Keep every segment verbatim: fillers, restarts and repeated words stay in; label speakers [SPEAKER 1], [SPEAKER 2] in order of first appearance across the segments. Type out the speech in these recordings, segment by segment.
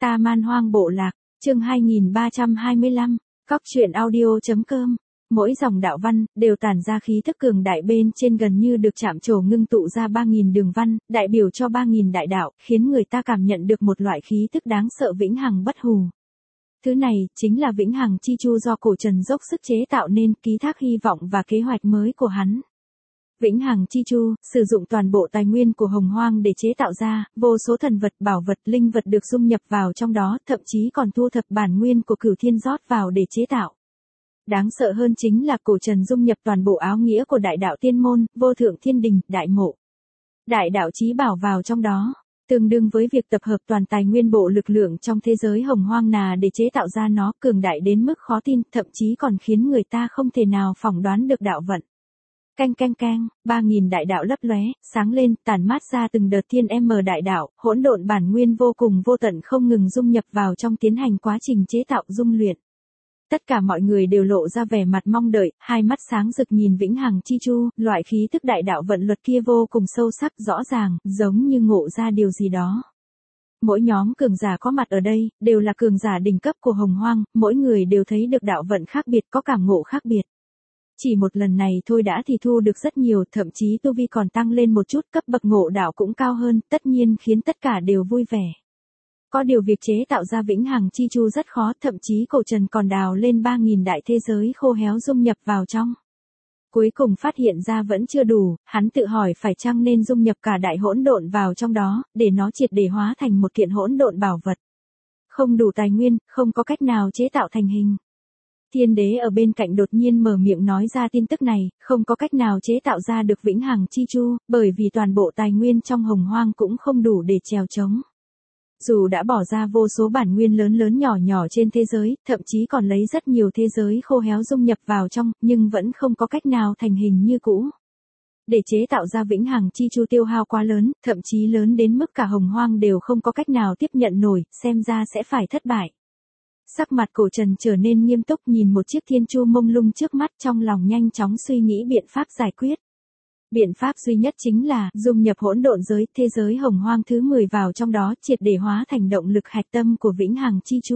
[SPEAKER 1] Ta Man Hoang Bộ Lạc, chương hai nghìn ba trăm hai mươi lăm, cóc truyện audio chấm com. Mỗi dòng đạo văn, đều tản ra khí thức cường đại bên trên gần như được chạm trổ ngưng tụ ra ba nghìn đường văn, đại biểu cho ba nghìn đại đạo, khiến người ta cảm nhận được một loại khí thức đáng sợ vĩnh hằng bất hủ. Thứ này, chính là vĩnh hằng chi chu do cổ trần dốc sức chế tạo nên, ký thác hy vọng và kế hoạch mới của hắn. Vĩnh hằng chi chu, sử dụng toàn bộ tài nguyên của hồng hoang để chế tạo ra, vô số thần vật, bảo vật, linh vật được dung nhập vào trong đó, thậm chí còn thu thập bản nguyên của cửu thiên rót vào để chế tạo. Đáng sợ hơn chính là cổ trần dung nhập toàn bộ áo nghĩa của đại đạo tiên môn, vô thượng thiên đình, đại mộ, đại đạo chí bảo vào trong đó, tương đương với việc tập hợp toàn tài nguyên bộ lực lượng trong thế giới hồng hoang nà để chế tạo ra nó, cường đại đến mức khó tin, thậm chí còn khiến người ta không thể nào phỏng đoán được đạo vận. Canh canh canh, ba nghìn đại đạo lấp lóe, sáng lên, tản mát ra từng đợt thiên m đại đạo, hỗn độn bản nguyên vô cùng vô tận không ngừng dung nhập vào trong tiến hành quá trình chế tạo dung luyện. Tất cả mọi người đều lộ ra vẻ mặt mong đợi, hai mắt sáng rực nhìn vĩnh hằng chi chu, loại khí thức đại đạo vận luật kia vô cùng sâu sắc, rõ ràng, giống như ngộ ra điều gì đó. Mỗi nhóm cường giả có mặt ở đây, đều là cường giả đỉnh cấp của hồng hoang, mỗi người đều thấy được đạo vận khác biệt, có cảm ngộ khác biệt. Chỉ một lần này thôi đã thì thu được rất nhiều, thậm chí tu vi còn tăng lên một chút, cấp bậc ngộ đạo cũng cao hơn, tất nhiên khiến tất cả đều vui vẻ. Có điều việc chế tạo ra vĩnh hằng chi chu rất khó, thậm chí cổ trần còn đào lên ba nghìn đại thế giới khô héo dung nhập vào trong. Cuối cùng phát hiện ra vẫn chưa đủ, hắn tự hỏi phải chăng nên dung nhập cả đại hỗn độn vào trong đó, để nó triệt để hóa thành một kiện hỗn độn bảo vật. Không đủ tài nguyên, không có cách nào chế tạo thành hình. Thiên đế ở bên cạnh đột nhiên mở miệng nói ra tin tức này, không có cách nào chế tạo ra được vĩnh hằng chi chu, bởi vì toàn bộ tài nguyên trong hồng hoang cũng không đủ để trèo trống. Dù đã bỏ ra vô số bản nguyên lớn lớn nhỏ nhỏ trên thế giới, thậm chí còn lấy rất nhiều thế giới khô héo dung nhập vào trong, nhưng vẫn không có cách nào thành hình như cũ. Để chế tạo ra vĩnh hằng chi chu tiêu hao quá lớn, thậm chí lớn đến mức cả hồng hoang đều không có cách nào tiếp nhận nổi, xem ra sẽ phải thất bại. Sắc mặt cổ trần trở nên nghiêm túc nhìn một chiếc thiên chu mông lung trước mắt, trong lòng nhanh chóng suy nghĩ biện pháp giải quyết. Biện pháp duy nhất chính là dung nhập hỗn độn giới, thế giới hồng hoang thứ mười vào trong đó, triệt để hóa thành động lực hạch tâm của vĩnh hằng chi chu.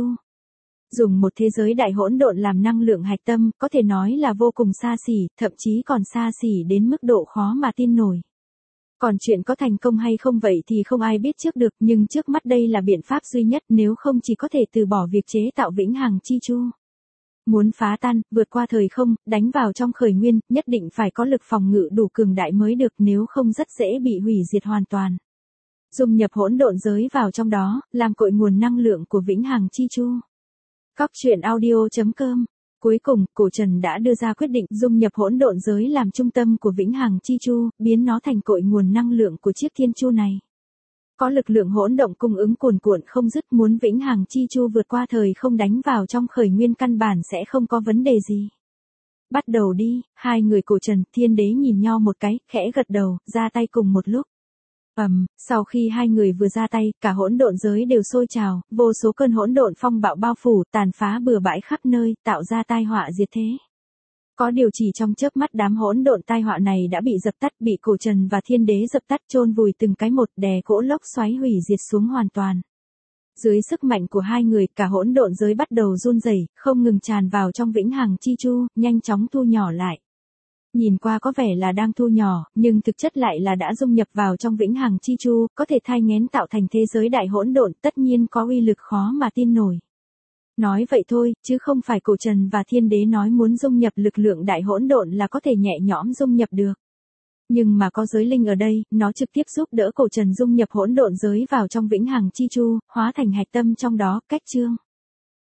[SPEAKER 1] Dùng một thế giới đại hỗn độn làm năng lượng hạch tâm, có thể nói là vô cùng xa xỉ, thậm chí còn xa xỉ đến mức độ khó mà tin nổi. Còn chuyện có thành công hay không vậy thì không ai biết trước được, nhưng trước mắt đây là biện pháp duy nhất, nếu không chỉ có thể từ bỏ việc chế tạo vĩnh hằng chi chu. Muốn phá tan, vượt qua thời không, đánh vào trong khởi nguyên, nhất định phải có lực phòng ngự đủ cường đại mới được, nếu không rất dễ bị hủy diệt hoàn toàn. Dung nhập hỗn độn giới vào trong đó, làm cội nguồn năng lượng của vĩnh hằng chi chu. Cóc truyện audio chấm com. Cuối cùng, cổ trần đã đưa ra quyết định dung nhập hỗn độn giới làm trung tâm của vĩnh hằng chi chu, biến nó thành cội nguồn năng lượng của chiếc thiên chu này. Có lực lượng hỗn động cung ứng cuồn cuộn không dứt, muốn vĩnh hằng chi chu vượt qua thời không đánh vào trong khởi nguyên căn bản sẽ không có vấn đề gì. Bắt đầu đi, hai người cổ trần, thiên đế nhìn nhau một cái, khẽ gật đầu, ra tay cùng một lúc. Ầm, um, sau khi hai người vừa ra tay, cả hỗn độn giới đều sôi trào, vô số cơn hỗn độn phong bạo bao phủ, tàn phá bừa bãi khắp nơi, tạo ra tai họa diệt thế. Có điều chỉ trong chớp mắt đám hỗn độn tai họa này đã bị dập tắt, bị cổ trần và thiên đế dập tắt, chôn vùi từng cái một, đè cỗ lốc xoáy hủy diệt xuống hoàn toàn. Dưới sức mạnh của hai người, cả hỗn độn giới bắt đầu run rẩy, không ngừng tràn vào trong vĩnh hằng chi chu, nhanh chóng thu nhỏ lại. Nhìn qua có vẻ là đang thu nhỏ, nhưng thực chất lại là đã dung nhập vào trong vĩnh hằng chi chu, có thể thai nghén tạo thành thế giới đại hỗn độn, tất nhiên có uy lực khó mà tin nổi. Nói vậy thôi, chứ không phải cổ trần và thiên đế nói muốn dung nhập lực lượng đại hỗn độn là có thể nhẹ nhõm dung nhập được. Nhưng mà có giới linh ở đây, nó trực tiếp giúp đỡ cổ trần dung nhập hỗn độn giới vào trong vĩnh hằng chi chu, hóa thành hạch tâm trong đó, cách chương.